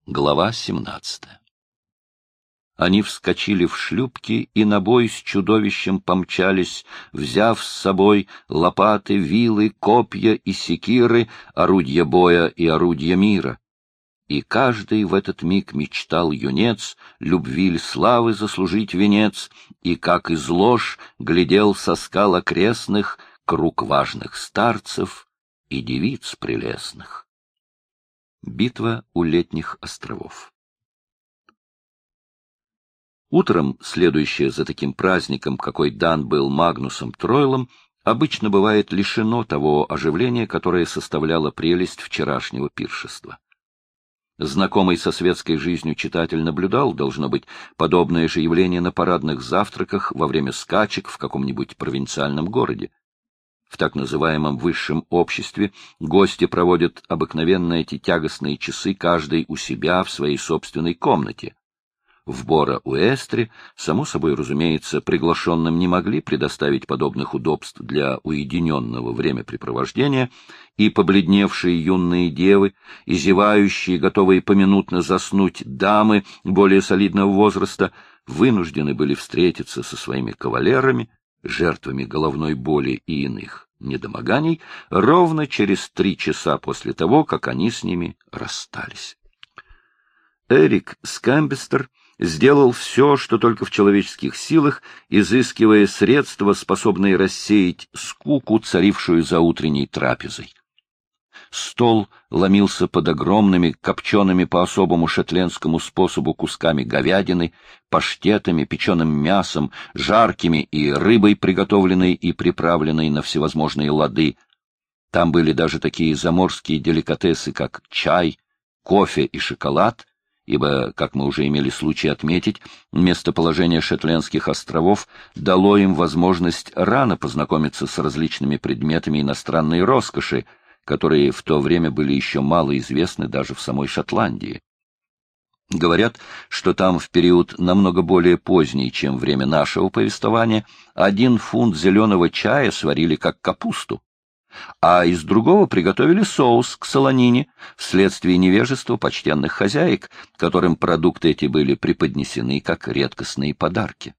Глава 17. Они вскочили в шлюпки и на бой с чудовищем помчались, взяв с собой лопаты, вилы, копья и секиры, орудия боя и орудия мира. И каждый в этот миг мечтал юнец, любви ль славы заслужить венец, и, как из лож, глядел со скал окрестных круг важных старцев и девиц прелестных. Битва у Летних островов. Утром, следующее за таким праздником, какой дан был Магнусом Тройлом, обычно бывает лишено того оживления, которое составляло прелесть вчерашнего пиршества. Знакомый со светской жизнью читатель наблюдал, должно быть, подобное же явление на парадных завтраках во время скачек в каком-нибудь провинциальном городе. В так называемом высшем обществе гости проводят обыкновенно эти тягостные часы каждый у себя в своей собственной комнате. В Бора-Уэстре, само собой разумеется, приглашенным не могли предоставить подобных удобств для уединенного времяпрепровождения, и побледневшие юные девы, и зевающие, готовые поминутно заснуть дамы более солидного возраста, вынуждены были встретиться со своими кавалерами, жертвами головной боли и иных недомоганий, ровно через 3 часа после того, как они с ними расстались. Эрик Скамбестер сделал все, что только в человеческих силах, изыскивая средства, способные рассеять скуку, царившую за утренней трапезой. Стол ломился под огромными, копчеными по особому шотландскому способу кусками говядины, паштетами, печеным мясом, жаркими и рыбой, приготовленной и приправленной на всевозможные лады. Там были даже такие заморские деликатесы, как чай, кофе и шоколад, ибо, как мы уже имели случай отметить, местоположение Шотландских островов дало им возможность рано познакомиться с различными предметами иностранной роскоши, которые в то время были еще мало известны даже в самой Шотландии. Говорят, что там в период намного более поздний, чем время нашего повествования, 1 фунт зеленого чая сварили как капусту, а из другого приготовили соус к солонине вследствие невежества почтенных хозяек, которым продукты эти были преподнесены как редкостные подарки.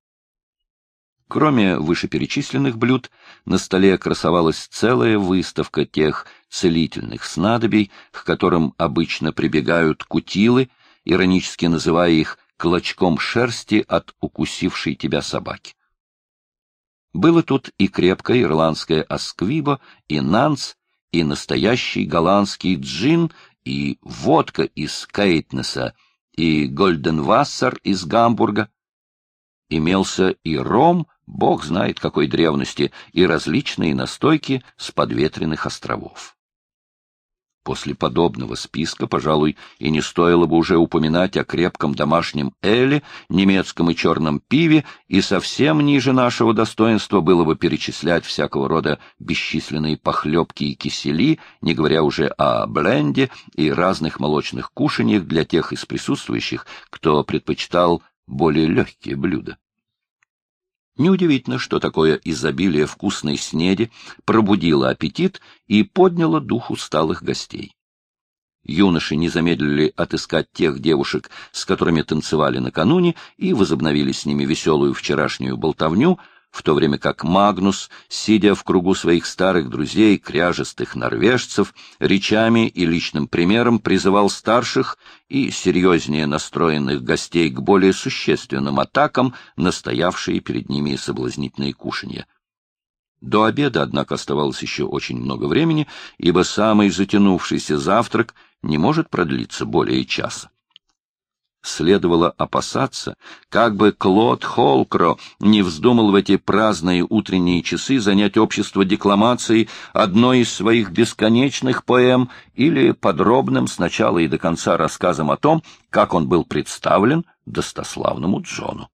Кроме вышеперечисленных блюд, на столе красовалась целая выставка тех целительных снадобий, к которым обычно прибегают кутилы, иронически называя их клочком шерсти от укусившей тебя собаки. Было тут и крепкое ирландское асквибо, и нанс, и настоящий голландский джин, и водка из Кейтнеса, и гольденвассер из Гамбурга. Имелся и ром, бог знает какой древности, и различные настойки с подветренных островов. После подобного списка, пожалуй, и не стоило бы уже упоминать о крепком домашнем эле, немецком и черном пиве, и совсем ниже нашего достоинства было бы перечислять всякого рода бесчисленные похлебки и кисели, не говоря уже о бленде и разных молочных кушаньях для тех из присутствующих, кто предпочитал более легкие блюда. Неудивительно, что такое изобилие вкусной снеди пробудило аппетит и подняло дух усталых гостей. Юноши не замедлили отыскать тех девушек, с которыми танцевали накануне, и возобновили с ними веселую вчерашнюю болтовню, в то время как Магнус, сидя в кругу своих старых друзей, кряжестых норвежцев, речами и личным примером призывал старших и серьезнее настроенных гостей к более существенным атакам на стоявшие перед ними соблазнительные кушанья. До обеда, однако, оставалось еще очень много времени, ибо самый затянувшийся завтрак не может продлиться более часа. Следовало опасаться, как бы Клод Холкро не вздумал в эти праздные утренние часы занять общество декламацией одной из своих бесконечных поэм или подробным с начала и до конца рассказом о том, как он был представлен достославному Джону.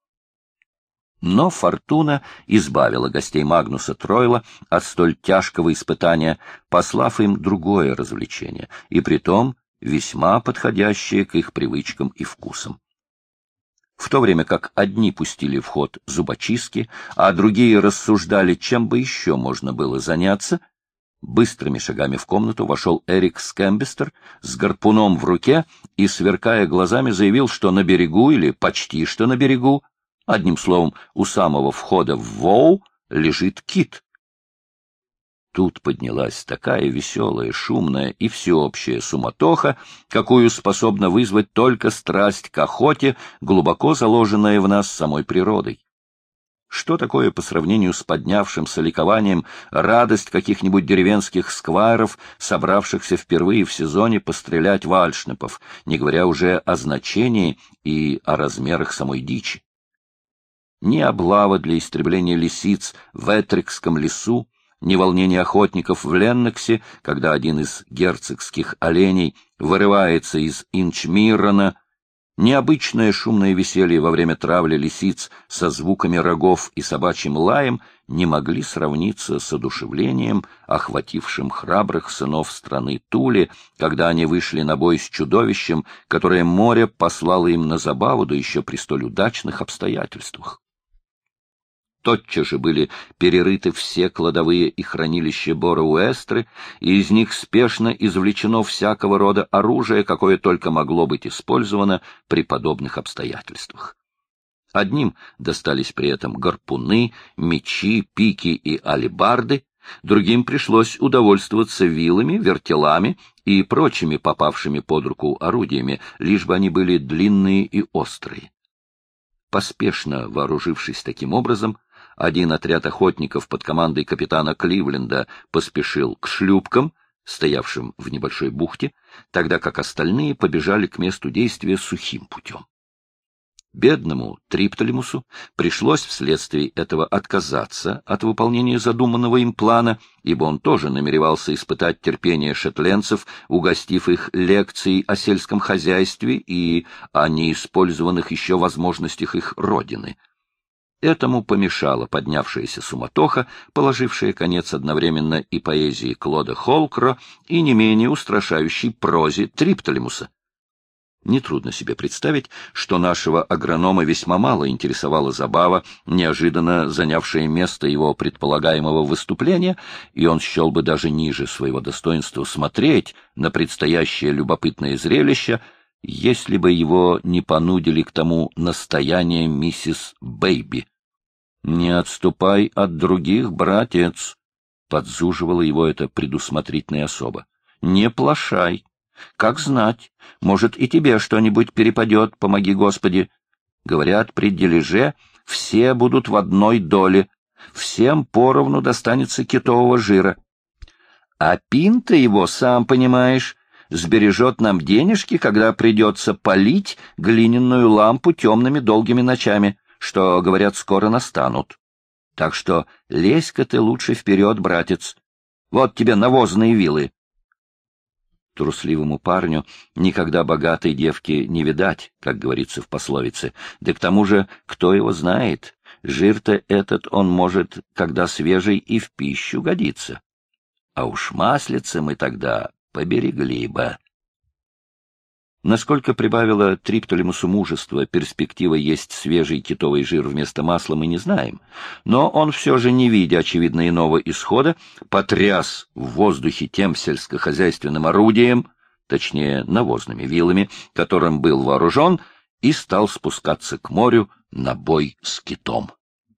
Но фортуна избавила гостей Магнуса Тройла от столь тяжкого испытания, послав им другое развлечение, и притом весьма подходящие к их привычкам и вкусам. В то время как одни пустили в ход зубочистки, а другие рассуждали, чем бы еще можно было заняться, быстрыми шагами в комнату вошел Эрик Скамбестер с гарпуном в руке и, сверкая глазами, заявил, что на берегу или почти что на берегу, одним словом, у самого входа в Воу лежит кит. Тут поднялась такая веселая, шумная и всеобщая суматоха, какую способна вызвать только страсть к охоте, глубоко заложенная в нас самой природой. Что такое по сравнению с поднявшимся ликованием радость каких-нибудь деревенских сквайров, собравшихся впервые в сезоне пострелять вальшнепов, не говоря уже о значении и о размерах самой дичи? Ни облава для истребления лисиц в Этрикском лесу, ни волнение охотников в Ленноксе, когда один из герцогских оленей вырывается из Инчмиррона, необычное шумное веселье во время травли лисиц со звуками рогов и собачьим лаем не могли сравниться с одушевлением, охватившим храбрых сынов страны Тули, когда они вышли на бой с чудовищем, которое море послало им на забаву, да еще при столь удачных обстоятельствах. Тотчас же были перерыты все кладовые и хранилища Бора-Уэстры, и из них спешно извлечено всякого рода оружие, какое только могло быть использовано при подобных обстоятельствах. Одним достались при этом гарпуны, мечи, пики и алебарды, другим пришлось удовольствоваться вилами, вертелами и прочими попавшими под руку орудиями, лишь бы они были длинные и острые. Поспешно вооружившись таким образом, один отряд охотников под командой капитана Кливленда поспешил к шлюпкам, стоявшим в небольшой бухте, тогда как остальные побежали к месту действия сухим путем. Бедному Триптолемусу пришлось вследствие этого отказаться от выполнения задуманного им плана, ибо он тоже намеревался испытать терпение шотландцев, угостив их лекцией о сельском хозяйстве и о неиспользованных еще возможностях их родины. Этому помешала поднявшаяся суматоха, положившая конец одновременно и поэзии Клода Холкро, и не менее устрашающей прозе Триптолемуса. Нетрудно себе представить, что нашего агронома весьма мало интересовала забава, неожиданно занявшая место его предполагаемого выступления, и он счел бы даже ниже своего достоинства смотреть на предстоящее любопытное зрелище, если бы его не понудили к тому настояния миссис Бэйби. «Не отступай от других, братец», — подзуживала его эта предусмотрительная особа. «Не плашай. Как знать, может, и тебе что-нибудь перепадет, помоги Господи. Говорят, при дележе все будут в одной доле, всем поровну достанется китового жира. А пинта его, сам понимаешь, сбережет нам денежки, когда придется палить глиняную лампу темными долгими ночами, что, говорят, скоро настанут. Так что лезь-ка ты лучше вперед, братец. Вот тебе навозные вилы». Трусливому парню никогда богатой девки не видать, как говорится в пословице. Да к тому же, кто его знает, жир-то этот он может, когда свежий, и в пищу годится. А уж маслицы мы тогда поберегли бы. Насколько прибавила Триптолемусу мужества перспектива есть свежий китовый жир вместо масла, мы не знаем, но он все же, не видя очевидно иного исхода, потряс в воздухе тем сельскохозяйственным орудием, точнее навозными вилами, которым был вооружен, и стал спускаться к морю на бой с китом.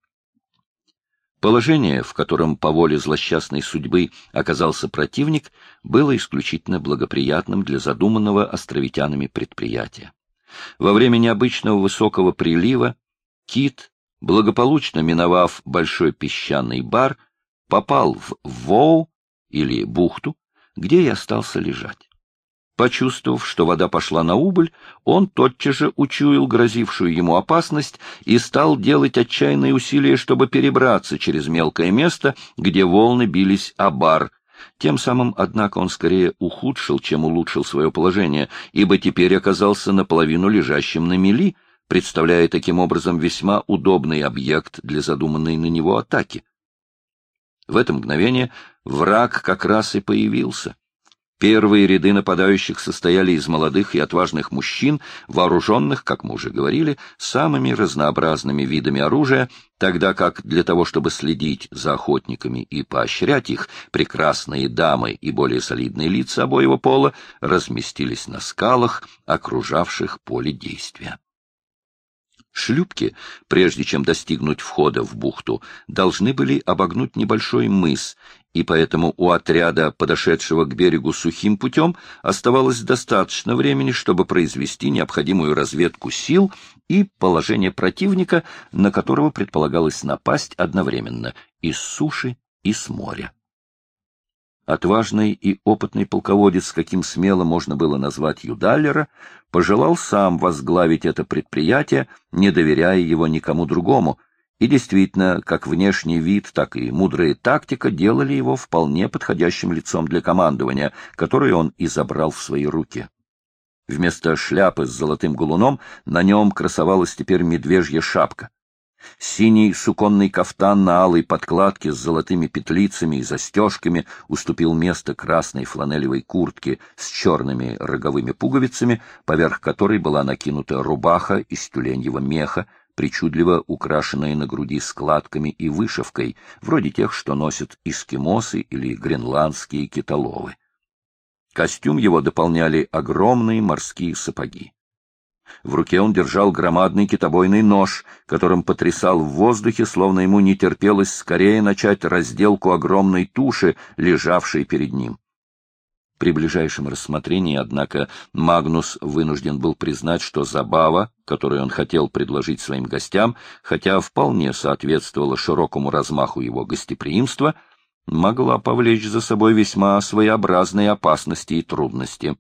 Положение, в котором по воле злосчастной судьбы оказался противник, было исключительно благоприятным для задуманного островитянами предприятия. Во время необычного высокого прилива кит, благополучно миновав большой песчаный бар, попал в Воу или бухту, где и остался лежать. Почувствовав, что вода пошла на убыль, он тотчас же учуял грозившую ему опасность и стал делать отчаянные усилия, чтобы перебраться через мелкое место, где волны бились о бар. Тем самым, однако, он скорее ухудшил, чем улучшил свое положение, ибо теперь оказался наполовину лежащим на мели, представляя таким образом весьма удобный объект для задуманной на него атаки. В это мгновение враг как раз и появился. Первые ряды нападающих состояли из молодых и отважных мужчин, вооруженных, как мы уже говорили, самыми разнообразными видами оружия, тогда как для того, чтобы следить за охотниками и поощрять их, прекрасные дамы и более солидные лица обоего пола разместились на скалах, окружавших поле действия. Шлюпки, прежде чем достигнуть входа в бухту, должны были обогнуть небольшой мыс, и поэтому у отряда, подошедшего к берегу сухим путем, оставалось достаточно времени, чтобы произвести необходимую разведку сил и положение противника, на которого предполагалось напасть одновременно и с суши, и с моря. Отважный и опытный полководец, каким смело можно было назвать Юдаллера, пожелал сам возглавить это предприятие, не доверяя его никому другому, и действительно, как внешний вид, так и мудрая тактика делали его вполне подходящим лицом для командования, которое он и забрал в свои руки. Вместо шляпы с золотым галуном на нем красовалась теперь медвежья шапка. Синий суконный кафтан на алой подкладке с золотыми петлицами и застежками уступил место красной фланелевой куртке с черными роговыми пуговицами, поверх которой была накинута рубаха из тюленьего меха, причудливо украшенная на груди складками и вышивкой, вроде тех, что носят эскимосы или гренландские китоловы. Костюм его дополняли огромные морские сапоги. В руке он держал громадный китобойный нож, которым потрясал в воздухе, словно ему не терпелось скорее начать разделку огромной туши, лежавшей перед ним. При ближайшем рассмотрении, однако, Магнус вынужден был признать, что забава, которую он хотел предложить своим гостям, хотя вполне соответствовала широкому размаху его гостеприимства, могла повлечь за собой весьма своеобразные опасности и трудности.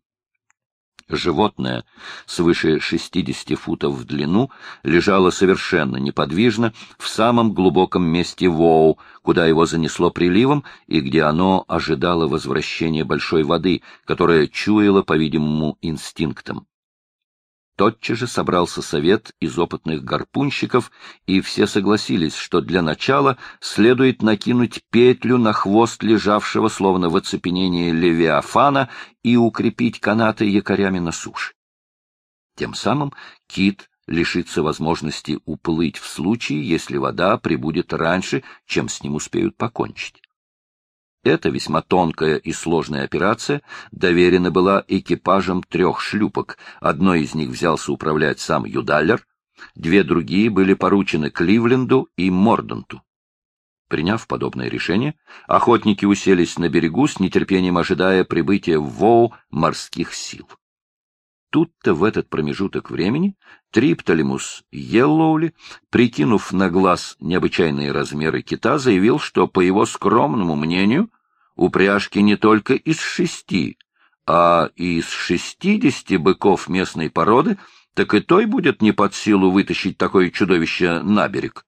Животное, свыше 60 футов в длину, лежало совершенно неподвижно в самом глубоком месте Воу, куда его занесло приливом и где оно ожидало возвращения большой воды, которая чуяла, по-видимому, инстинктом. Тотчас же собрался совет из опытных гарпунщиков, и все согласились, что для начала следует накинуть петлю на хвост лежавшего, словно в оцепенении, левиафана и укрепить канаты якорями на суше. Тем самым кит лишится возможности уплыть в случае, если вода прибудет раньше, чем с ним успеют покончить. Эта весьма тонкая и сложная операция доверена была экипажам 3 шлюпок. Одной из них взялся управлять сам Юдаллер, 2 другие были поручены Кливленду и Морданту. Приняв подобное решение, охотники уселись на берегу, с нетерпением ожидая прибытия в Воу морских сил. Тут-то в этот промежуток времени Триптолемус Йеллоули, прикинув на глаз необычайные размеры кита, заявил, что, по его скромному мнению, упряжки не только из 6, а из 60 быков местной породы, так и той будет не под силу вытащить такое чудовище на берег.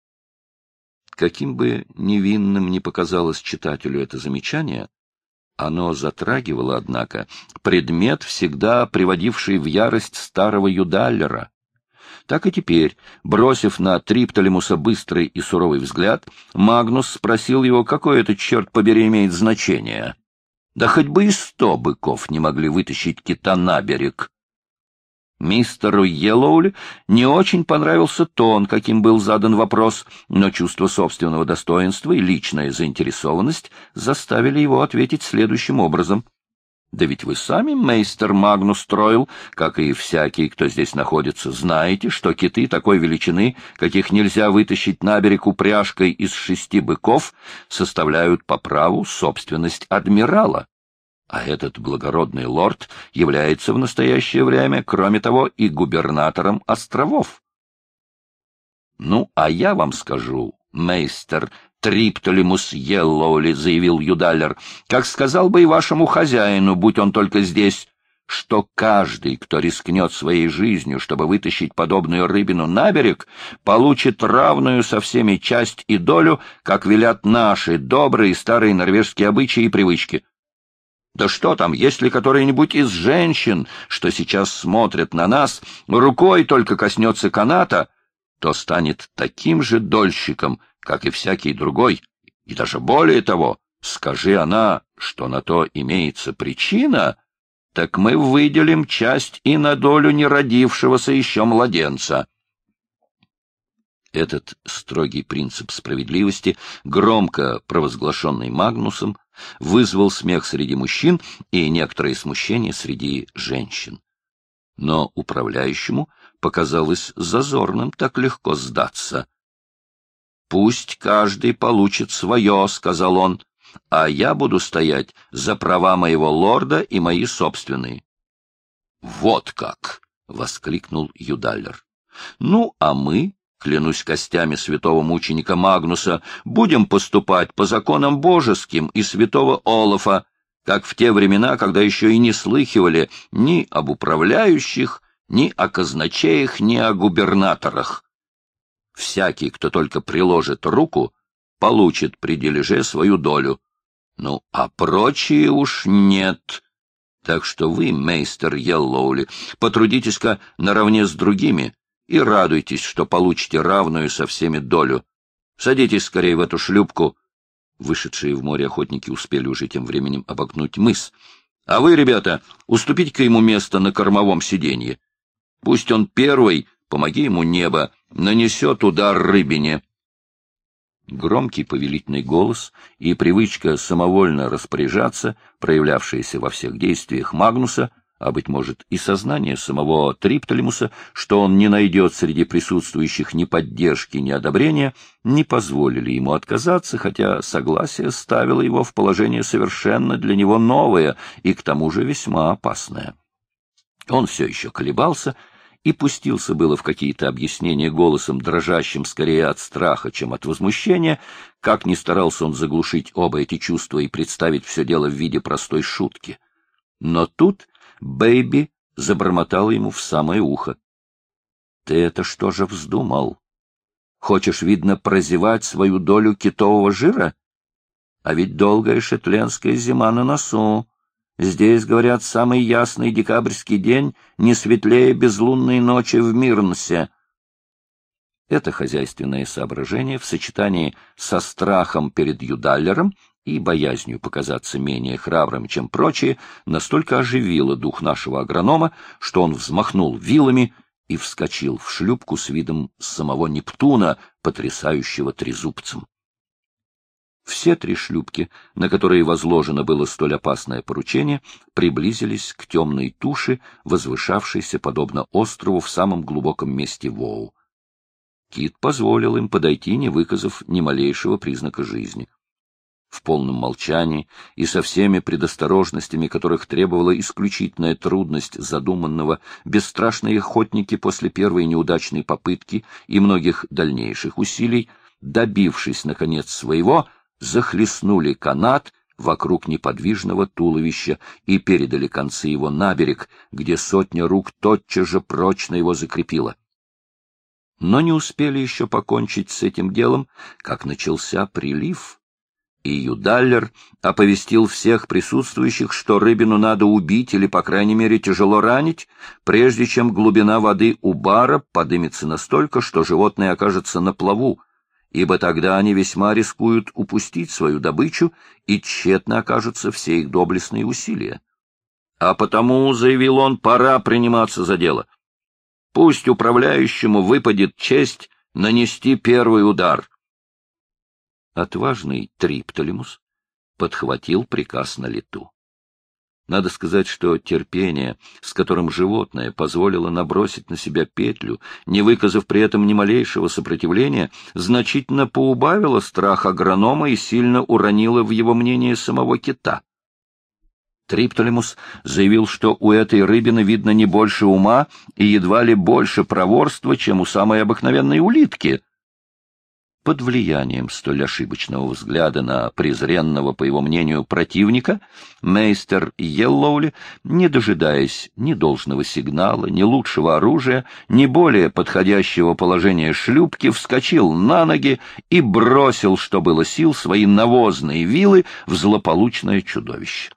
Каким бы невинным ни показалось читателю это замечание, оно затрагивало, однако, предмет, всегда приводивший в ярость старого Юдаллера. Так и теперь, бросив на Триптолемуса быстрый и суровый взгляд, Магнус спросил его, какое это, черт побери, имеет значение. Да хоть бы и 100 быков не могли вытащить кита на берег. Мистеру Йеллоули не очень понравился тон, каким был задан вопрос, но чувство собственного достоинства и личная заинтересованность заставили его ответить следующим образом. «Да ведь вы сами, мейстер Магнус Тройл, как и всякий, кто здесь находится, знаете, что киты такой величины, каких нельзя вытащить на берег упряжкой из 6 быков, составляют по праву собственность адмирала. А этот благородный лорд является в настоящее время, кроме того, и губернатором островов. Ну, а я вам скажу, мейстер Триптолемус Йеллоули, — заявил Юдаллер, — как сказал бы и вашему хозяину, будь он только здесь, что каждый, кто рискнет своей жизнью, чтобы вытащить подобную рыбину на берег, получит равную со всеми часть и долю, как велят наши добрые старые норвежские обычаи и привычки. Да что там, если который-нибудь из женщин, что сейчас смотрят на нас, рукой только коснется каната, то станет таким же дольщиком, как и всякий другой, и даже более того, Скажи она, что на то имеется причина, так мы выделим часть и на долю неродившегося еще младенца. Этот строгий принцип справедливости, громко провозглашенный Магнусом, вызвал смех среди мужчин и некоторое смущение среди женщин. Но управляющему показалось зазорным так легко сдаться. «Пусть каждый получит свое», — сказал он, — «а я буду стоять за права моего лорда и мои собственные». «Вот как!» — воскликнул Юдаллер. «Ну, а мы, клянусь костями святого мученика Магнуса, будем поступать по законам божеским и святого Олафа, как в те времена, когда еще и не слыхивали ни об управляющих, ни о казначеях, ни о губернаторах. Всякий, кто только приложит руку, получит при дележе свою долю. Ну, а прочие уж нет. Так что вы, мейстер Йеллоули, потрудитесь-ка наравне с другими и радуйтесь, что получите равную со всеми долю. Садитесь скорее в эту шлюпку». Вышедшие в море охотники успели уже тем временем обогнуть мыс. «А вы, ребята, уступите-ка ему место на кормовом сиденье. Пусть он первый, помоги ему небо, нанесет удар рыбине». Громкий повелительный голос и привычка самовольно распоряжаться, проявлявшиеся во всех действиях Магнуса, а, быть может, и сознание самого Триптолемуса, что он не найдет среди присутствующих ни поддержки, ни одобрения, не позволили ему отказаться, хотя согласие ставило его в положение совершенно для него новое и к тому же весьма опасное. Он все еще колебался и пустился было в какие-то объяснения голосом, дрожащим скорее от страха, чем от возмущения, как ни старался он заглушить оба эти чувства и представить все дело в виде простой шутки. Но тут Бэйби забормотала ему в самое ухо: «Ты это что же вздумал? Хочешь, видно, прозевать свою долю китового жира? А ведь долгая шотландская зима на носу. Здесь, говорят, самый ясный декабрьский день не светлее безлунной ночи в Мирнсе». Это хозяйственное соображение в сочетании со страхом перед Юдаллером и боязнью показаться менее храбрым, чем прочие, настолько оживило дух нашего агронома, что он взмахнул вилами и вскочил в шлюпку с видом самого Нептуна, потрясающего трезубцем. Все три шлюпки, на которые возложено было столь опасное поручение, приблизились к темной туше, возвышавшейся подобно острову в самом глубоком месте Воу. Кит позволил им подойти, не выказав ни малейшего признака жизни. В полном молчании и со всеми предосторожностями, которых требовала исключительная трудность задуманного, бесстрашные охотники после первой неудачной попытки и многих дальнейших усилий, добившись, наконец, своего, захлестнули канат вокруг неподвижного туловища и передали концы его на берег, где сотня рук тотчас же прочно его закрепила. Но не успели еще покончить с этим делом, как начался прилив, и Юдаллер оповестил всех присутствующих, что рыбину надо убить или, по крайней мере, тяжело ранить, прежде чем глубина воды у бара подымется настолько, что животное окажется на плаву, ибо тогда они весьма рискуют упустить свою добычу, и тщетно окажутся все их доблестные усилия. А потому, — заявил он, — пора приниматься за дело. Пусть управляющему выпадет честь нанести первый удар. Отважный Триптолемус подхватил приказ на лету. Надо сказать, что терпение, с которым животное позволило набросить на себя петлю, не выказав при этом ни малейшего сопротивления, значительно поубавило страх агронома и сильно уронило в его мнении самого кита. Триптолемус заявил, что у этой рыбины видно не больше ума и едва ли больше проворства, чем у самой обыкновенной улитки. Под влиянием столь ошибочного взгляда на презренного, по его мнению, противника, мейстер Йеллоули, не дожидаясь ни должного сигнала, ни лучшего оружия, ни более подходящего положения шлюпки, вскочил на ноги и бросил, что было сил, свои навозные вилы в злополучное чудовище.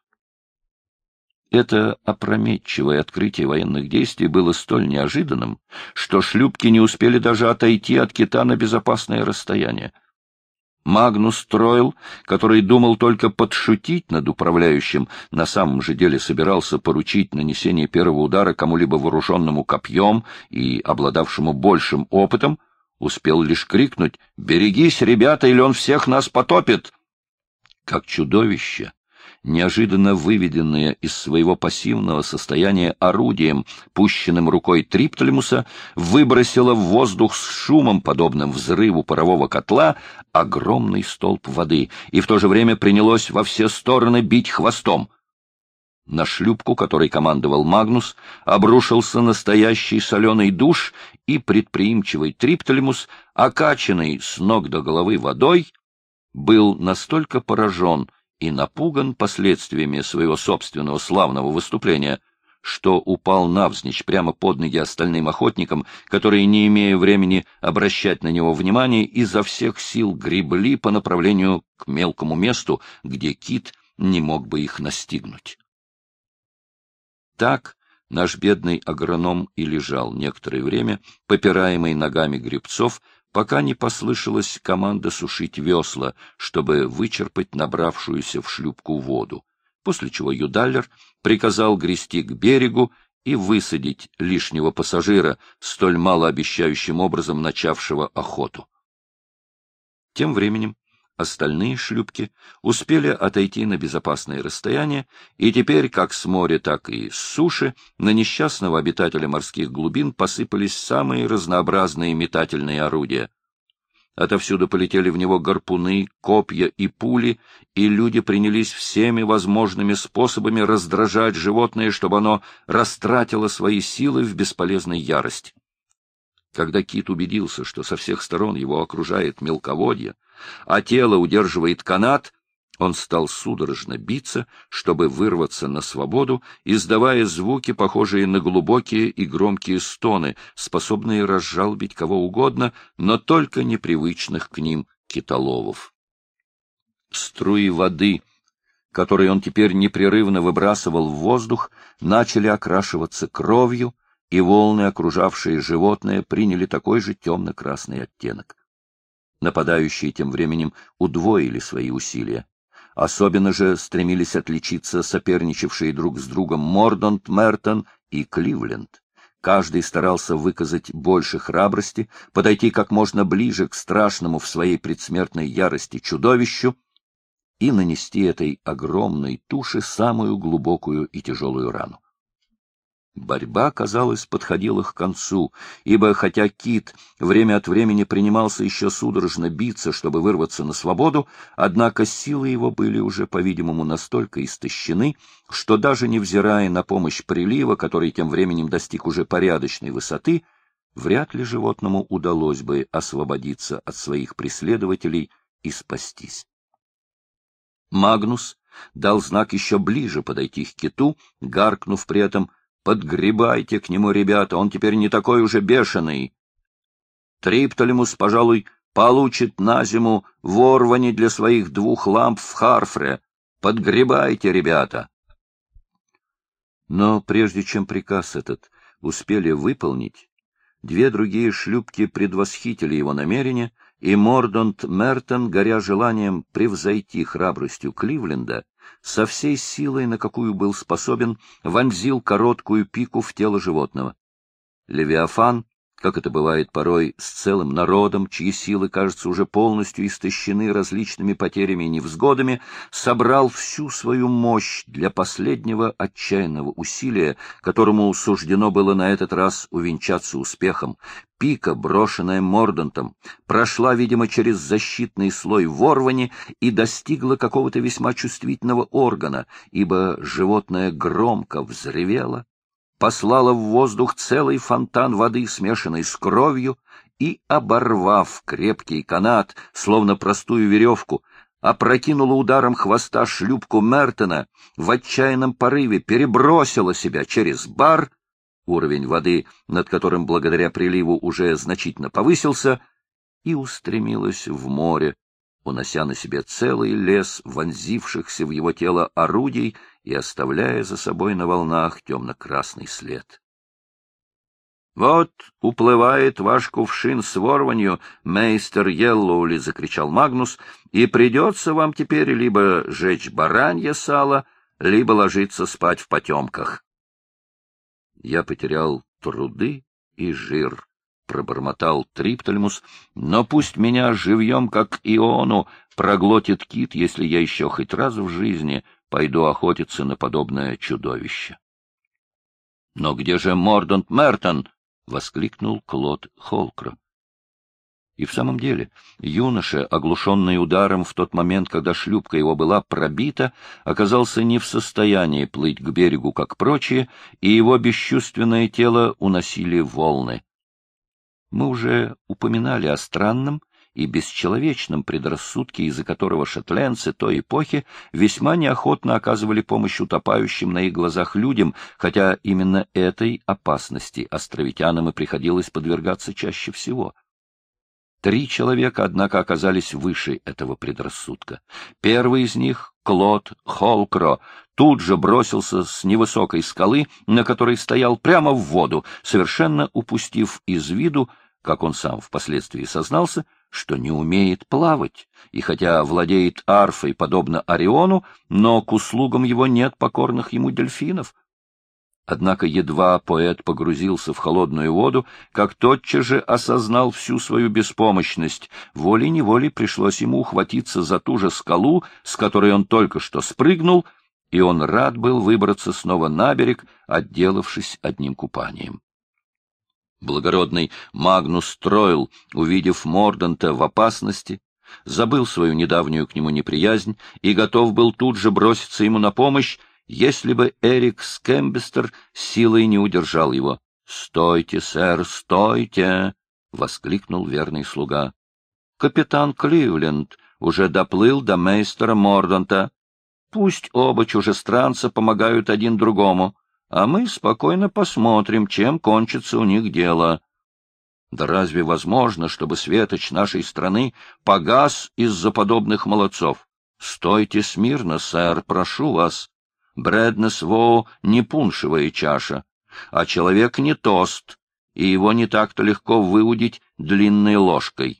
Это опрометчивое открытие военных действий было столь неожиданным, что шлюпки не успели даже отойти от кита на безопасное расстояние. Магнус Тройл, который думал только подшутить над управляющим, на самом же деле собирался поручить нанесение первого удара кому-либо вооруженному копьем и обладавшему большим опытом, успел лишь крикнуть: «Берегись, ребята, или он всех нас потопит!» Как чудовище, неожиданно выведенное из своего пассивного состояния орудием, пущенным рукой Триптолемуса, выбросило в воздух с шумом, подобным взрыву парового котла, огромный столб воды, и в то же время принялось во все стороны бить хвостом. На шлюпку, которой командовал Магнус, обрушился настоящий соленый душ, и предприимчивый Триптолемус, окачанный с ног до головы водой, был настолько поражен и напуган последствиями своего собственного славного выступления, что упал навзничь прямо под ноги остальным охотникам, которые, не имея времени обращать на него внимание, изо всех сил гребли по направлению к мелкому месту, где кит не мог бы их настигнуть. Так наш бедный агроном и лежал некоторое время, попираемый ногами гребцов, пока не послышалась команда сушить весла, чтобы вычерпать набравшуюся в шлюпку воду, после чего Юдаллер приказал грести к берегу и высадить лишнего пассажира, столь малообещающим образом начавшего охоту. Тем временем остальные шлюпки успели отойти на безопасное расстояние, и теперь как с моря, так и с суши на несчастного обитателя морских глубин посыпались самые разнообразные метательные орудия. Отовсюду полетели в него гарпуны, копья и пули, и люди принялись всеми возможными способами раздражать животное, чтобы оно растратило свои силы в бесполезной ярости. Когда кит убедился, что со всех сторон его окружает мелководье, а тело удерживает канат, он стал судорожно биться, чтобы вырваться на свободу, издавая звуки, похожие на глубокие и громкие стоны, способные разжалобить кого угодно, но только непривычных к ним китоловов. Струи воды, которые он теперь непрерывно выбрасывал в воздух, начали окрашиваться кровью, и волны, окружавшие животное, приняли такой же темно-красный оттенок. Нападающие тем временем удвоили свои усилия. Особенно же стремились отличиться соперничавшие друг с другом Мордонт, Мертон и Кливленд. Каждый старался выказать больше храбрости, подойти как можно ближе к страшному в своей предсмертной ярости чудовищу и нанести этой огромной туше самую глубокую и тяжелую рану. Борьба, казалось, подходила к концу, ибо хотя кит время от времени принимался еще судорожно биться, чтобы вырваться на свободу, однако силы его были уже, по-видимому, настолько истощены, что даже невзирая на помощь прилива, который тем временем достиг уже порядочной высоты, вряд ли животному удалось бы освободиться от своих преследователей и спастись. Магнус дал знак еще ближе подойти к киту, гаркнув при этом: «Подгребайте к нему, ребята, он теперь не такой уже бешеный. Триптолемус, пожалуй, получит на зиму ворвани для своих 2 ламп в Харфре. Подгребайте, ребята!» Но прежде чем приказ этот успели выполнить, 2 другие шлюпки предвосхитили его намерение, и Мордонт Мертон, горя желанием превзойти храбростью Кливленда, со всей силой, на какую был способен, вонзил короткую пику в тело животного. Левиафан, как это бывает порой с целым народом, чьи силы, кажется, уже полностью истощены различными потерями и невзгодами, собрал всю свою мощь для последнего отчаянного усилия, которому суждено было на этот раз увенчаться успехом. Пика, брошенная Мордонтом, прошла, видимо, через защитный слой ворвани и достигла какого-то весьма чувствительного органа, ибо животное громко взревело, послала в воздух целый фонтан воды, смешанной с кровью, и, оборвав крепкий канат, словно простую веревку, опрокинула ударом хвоста шлюпку Мертона, в отчаянном порыве перебросила себя через бар, уровень воды, над которым благодаря приливу уже значительно повысился, и устремилась в море, унося на себе целый лес вонзившихся в его тело орудий и оставляя за собой на волнах темно-красный след. — Вот уплывает ваш кувшин с ворванью, мейстер Йеллоули, — закричал Магнус, — и придется вам теперь либо жечь баранье сало, либо ложиться спать в потемках. Я потерял труды и жир, — пробормотал Триптольмус, — но пусть меня живьем, как Иону, проглотит кит, если я еще хоть раз в жизни пойду охотиться на подобное чудовище. — Но где же Мордант Мертон? — воскликнул Клод Холкро. И в самом деле юноша, оглушенный ударом в тот момент, когда шлюпка его была пробита, оказался не в состоянии плыть к берегу, как прочие, и его бесчувственное тело уносили волны. Мы уже упоминали о странном и бесчеловечном предрассудке, из-за которого шотландцы той эпохи весьма неохотно оказывали помощь утопающим на их глазах людям, хотя именно этой опасности островитянам и приходилось подвергаться чаще всего. 3 человека, однако, оказались выше этого предрассудка. Первый из них, Клод Холкро, тут же бросился с невысокой скалы, на которой стоял, прямо в воду, совершенно упустив из виду, как он сам впоследствии сознался, что не умеет плавать, и хотя владеет арфой, подобно Ориону, но к услугам его нет покорных ему дельфинов. Однако едва поэт погрузился в холодную воду, как тотчас же осознал всю свою беспомощность. Волей-неволей пришлось ему ухватиться за ту же скалу, с которой он только что спрыгнул, и он рад был выбраться снова на берег, отделавшись одним купанием. Благородный Магнус Тройл, увидев Морданта в опасности, забыл свою недавнюю к нему неприязнь и готов был тут же броситься ему на помощь, если бы Эрик Скэмбестер силой не удержал его. — Стойте, сэр, стойте! — воскликнул верный слуга. — Капитан Кливленд уже доплыл до мейстера Морданта. Пусть оба чужестранца помогают один другому, а мы спокойно посмотрим, чем кончится у них дело. Да разве возможно, чтобы светоч нашей страны погас из-за подобных молодцов? Стойте смирно, сэр, прошу вас. Брэднес-Воу не пуншевая чаша, а человек не тост, и его не так-то легко выудить длинной ложкой.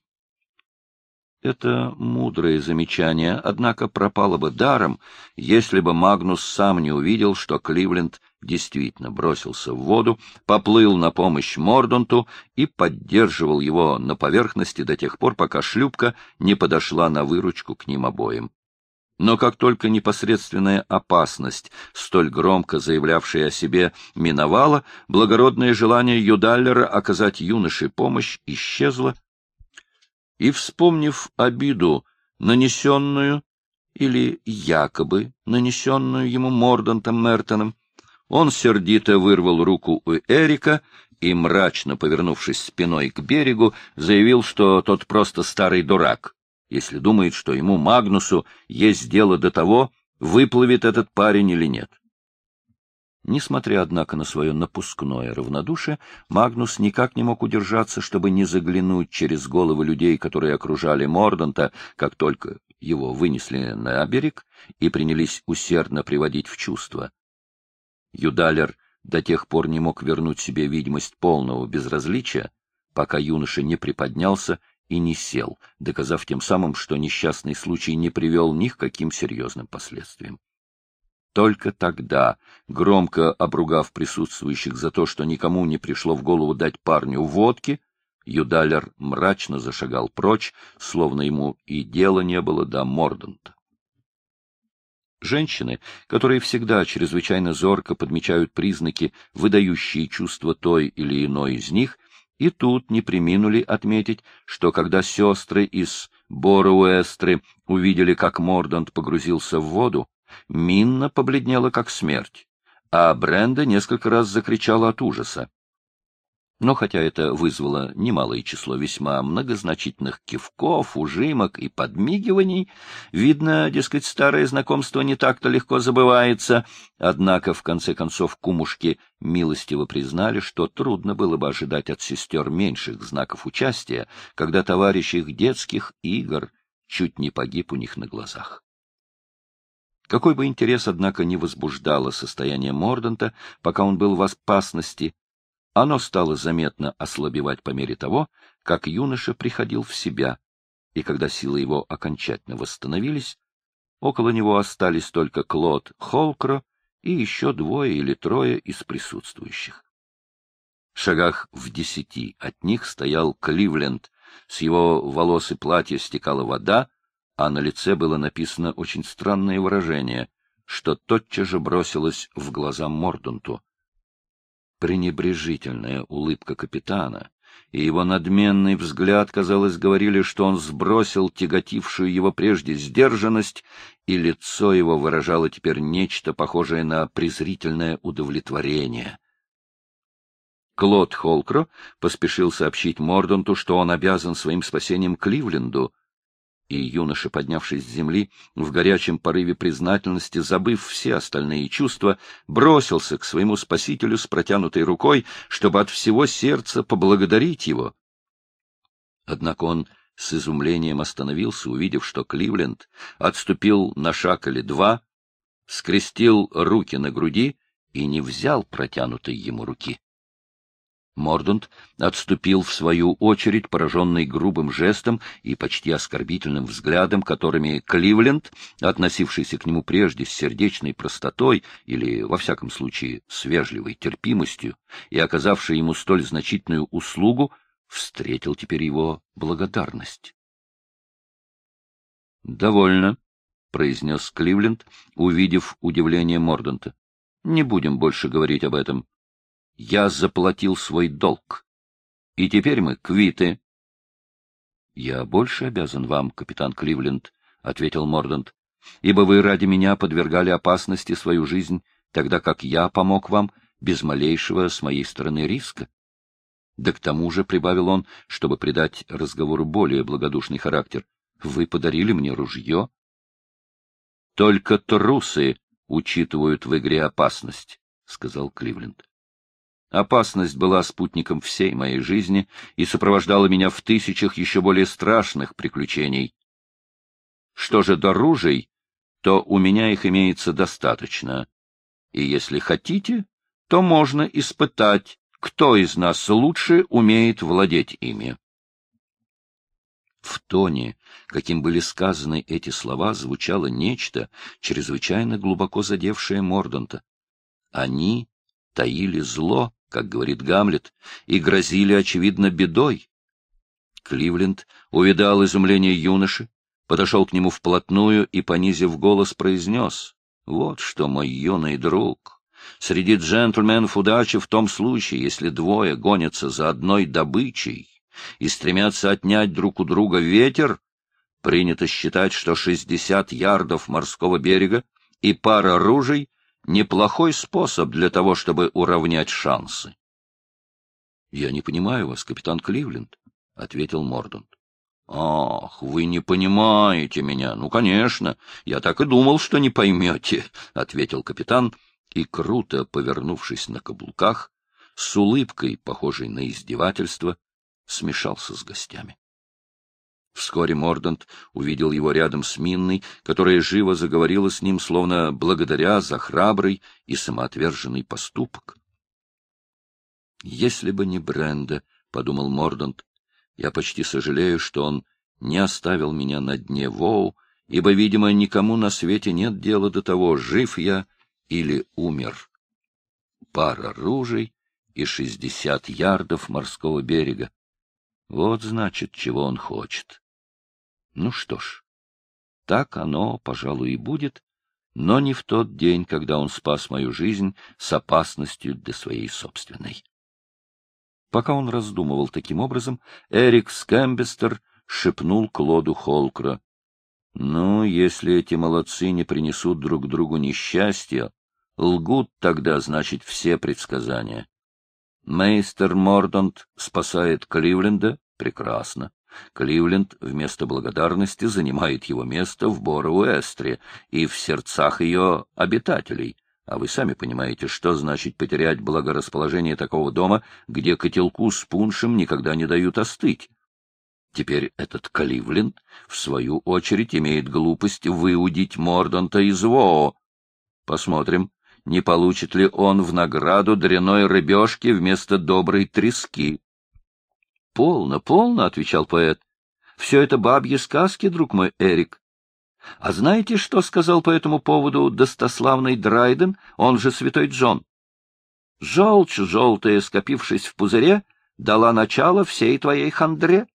Это мудрое замечание, однако пропало бы даром, если бы Магнус сам не увидел, что Кливленд действительно бросился в воду, поплыл на помощь Морданту и поддерживал его на поверхности до тех пор, пока шлюпка не подошла на выручку к ним обоим. Но как только непосредственная опасность, столь громко заявлявшая о себе, миновала, благородное желание Юдаллера оказать юноше помощь исчезло, и, вспомнив обиду, нанесенную или якобы нанесенную ему Мордантом Мертоном, он сердито вырвал руку у Эрика и, мрачно повернувшись спиной к берегу, заявил, что тот просто старый дурак, если думает, что ему, Магнусу, есть дело до того, выплывет этот парень или нет. Несмотря, однако, на свое напускное равнодушие, Магнус никак не мог удержаться, чтобы не заглянуть через головы людей, которые окружали Морданта, как только его вынесли на берег и принялись усердно приводить в чувство. Юдаллер до тех пор не мог вернуть себе видимость полного безразличия, пока юноша не приподнялся и не сел, доказав тем самым, что несчастный случай не привел ни к каким серьезным последствиям. Только тогда, громко обругав присутствующих за то, что никому не пришло в голову дать парню водки, Юдаллер мрачно зашагал прочь, словно ему и дела не было до Морданта. Женщины, которые всегда чрезвычайно зорко подмечают признаки, выдающие чувства той или иной из них, и тут не преминули отметить, что когда сестры из Боруэстры увидели, как Мордант погрузился в воду, Минна побледнела как смерть, а Бренда несколько раз закричала от ужаса. Но хотя это вызвало немалое число весьма многозначительных кивков, ужимок и подмигиваний, видно, дескать, старое знакомство не так-то легко забывается, однако, в конце концов, кумушки милостиво признали, что трудно было бы ожидать от сестер меньших знаков участия, когда товарищ их детских игр чуть не погиб у них на глазах. Какой бы интерес, однако, не возбуждало состояние Морданта, пока он был в опасности, Оно стало заметно ослабевать по мере того, как юноша приходил в себя, и когда силы его окончательно восстановились, около него остались только Клод Холкро и еще 2 или 3 из присутствующих. В шагах в 10 от них стоял Кливленд, с его волос и платья стекала вода, а на лице было написано очень странное выражение, что тотчас же бросилось в глаза Морданту. Пренебрежительная улыбка капитана и его надменный взгляд, казалось, говорили, что он сбросил тяготившую его прежде сдержанность, и лицо его выражало теперь нечто похожее на презрительное удовлетворение. Клод Холкро поспешил сообщить Морданту, что он обязан своим спасением Кливленду, и юноша, поднявшись с земли, в горячем порыве признательности, забыв все остальные чувства, бросился к своему спасителю с протянутой рукой, чтобы от всего сердца поблагодарить его. Однако он с изумлением остановился, увидев, что Кливленд отступил на шаг или 2, скрестил руки на груди и не взял протянутой ему руки. Мордант отступил в свою очередь, пораженный грубым жестом и почти оскорбительным взглядом, которыми Кливленд, относившийся к нему прежде с сердечной простотой или, во всяком случае, с вежливой терпимостью и оказавший ему столь значительную услугу, встретил теперь его благодарность. «Довольно», — произнес Кливленд, увидев удивление Морданта. «Не будем больше говорить об этом. Я заплатил свой долг, и теперь мы квиты». — Я больше обязан вам, капитан Кливленд, — ответил Мордант, — ибо вы ради меня подвергали опасности свою жизнь, тогда как я помог вам без малейшего с моей стороны риска. Да к тому же, — прибавил он, чтобы придать разговору более благодушный характер, — вы подарили мне ружье. — Только трусы учитывают в игре опасность, — сказал Кливленд. Опасность была спутником всей моей жизни и сопровождала меня в тысячах еще более страшных приключений. Что же до ружей, то у меня их имеется достаточно. И если хотите, то можно испытать, кто из нас лучше умеет владеть ими. В тоне, каким были сказаны эти слова, звучало нечто, чрезвычайно глубоко задевшее Морданта. Они таили зло, как говорит Гамлет, и грозили, очевидно, бедой. Кливленд увидал изумление юноши, подошел к нему вплотную и, понизив голос, произнес: «Вот что, мой юный друг, среди джентльменов удачи в том случае, если 2 гонятся за одной добычей и стремятся отнять друг у друга ветер, принято считать, что 60 ярдов морского берега и пара ружей — неплохой способ для того, чтобы уравнять шансы». — Я не понимаю вас, капитан Кливленд, — ответил Мордант. — Ах, вы не понимаете меня. Ну, конечно, я так и думал, что не поймете, — ответил капитан, и, круто повернувшись на каблуках, с улыбкой, похожей на издевательство, смешался с гостями. Вскоре Мордант увидел его рядом с Минной, которая живо заговорила с ним, словно благодаря за храбрый и самоотверженный поступок. «Если бы не Бренда, — подумал Мордант, — я почти сожалею, что он не оставил меня на дне Воу, ибо, видимо, никому на свете нет дела до того, жив я или умер. Пара ружей и 60 ярдов морского берега. Вот, значит, чего он хочет. Ну что ж, так оно, пожалуй, и будет, но не в тот день, когда он спас мою жизнь с опасностью для своей собственной». Пока он раздумывал таким образом, Эрик Скэмбестер шепнул Клоду Холкро: «Ну, если эти молодцы не принесут друг другу несчастья, лгут тогда, значит, все предсказания. Мейстер Мордант спасает Кливленда — прекрасно. Кливленд вместо благодарности занимает его место в Боро-Уэстре и в сердцах ее обитателей. А вы сами понимаете, что значит потерять благорасположение такого дома, где котелку с пуншем никогда не дают остыть. Теперь этот Кливленд, в свою очередь, имеет глупость выудить Морданта из Воо. Посмотрим, не получит ли он в награду дряной рыбешки вместо доброй трески. — Полно, полно, — отвечал поэт. — Все это бабьи сказки, друг мой Эрик. А знаете, что сказал по этому поводу достославный Драйден, он же святой Джон? Желчь желтая, скопившись в пузыре, дала начало всей твоей хандре.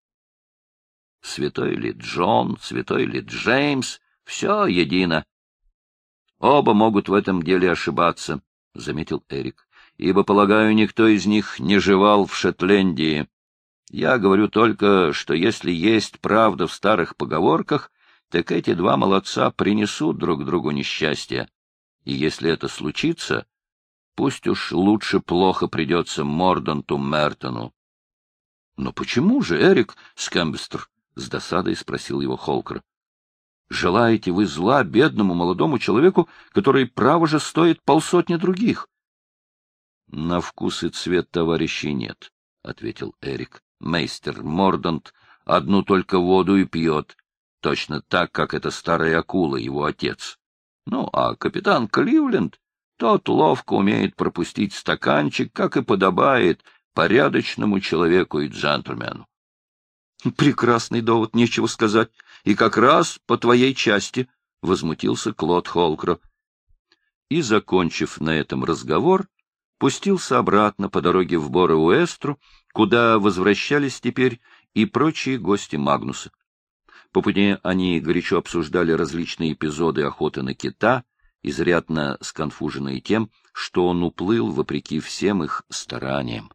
Святой ли Джон, святой ли Джеймс, все едино. Оба могут в этом деле ошибаться, — заметил Эрик, — ибо, полагаю, никто из них не жевал в Шотландии. Я говорю только, что если есть правда в старых поговорках, так эти два молодца принесут друг другу несчастье. И если это случится, пусть уж лучше плохо придется Морданту Мертону. — Но почему же, Эрик Скэмбстр? — с досадой спросил его Холкер. — Желаете вы зла бедному молодому человеку, который, право же, стоит полсотни других? — На вкус и цвет товарищей нет, — ответил Эрик. — Мейстер Мордант одну только воду и пьет, точно так, как эта старая акула, его отец. Ну, а капитан Кливленд, тот ловко умеет пропустить стаканчик, как и подобает порядочному человеку и джентльмену. — Прекрасный довод, нечего сказать, и как раз по твоей части, — возмутился Клод Холкер. И, закончив на этом разговор, пустился обратно по дороге в Боре-Уэстру, куда возвращались теперь и прочие гости Магнуса. По пути они горячо обсуждали различные эпизоды охоты на кита, изрядно сконфуженные тем, что он уплыл вопреки всем их стараниям.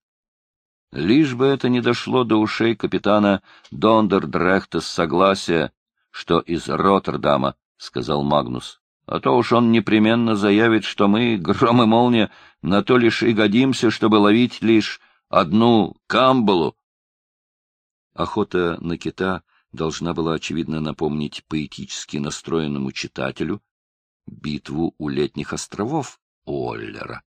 Лишь бы это не дошло до ушей капитана Дондердрехта с согласия, что из Роттердама, — сказал Магнус, — а то уж он непременно заявит, что мы, гром и молния, на то лишь и годимся, чтобы ловить лишь одну камбалу. Охота на кита должна была, очевидно, напомнить поэтически настроенному читателю битву у летних островов Уоллера.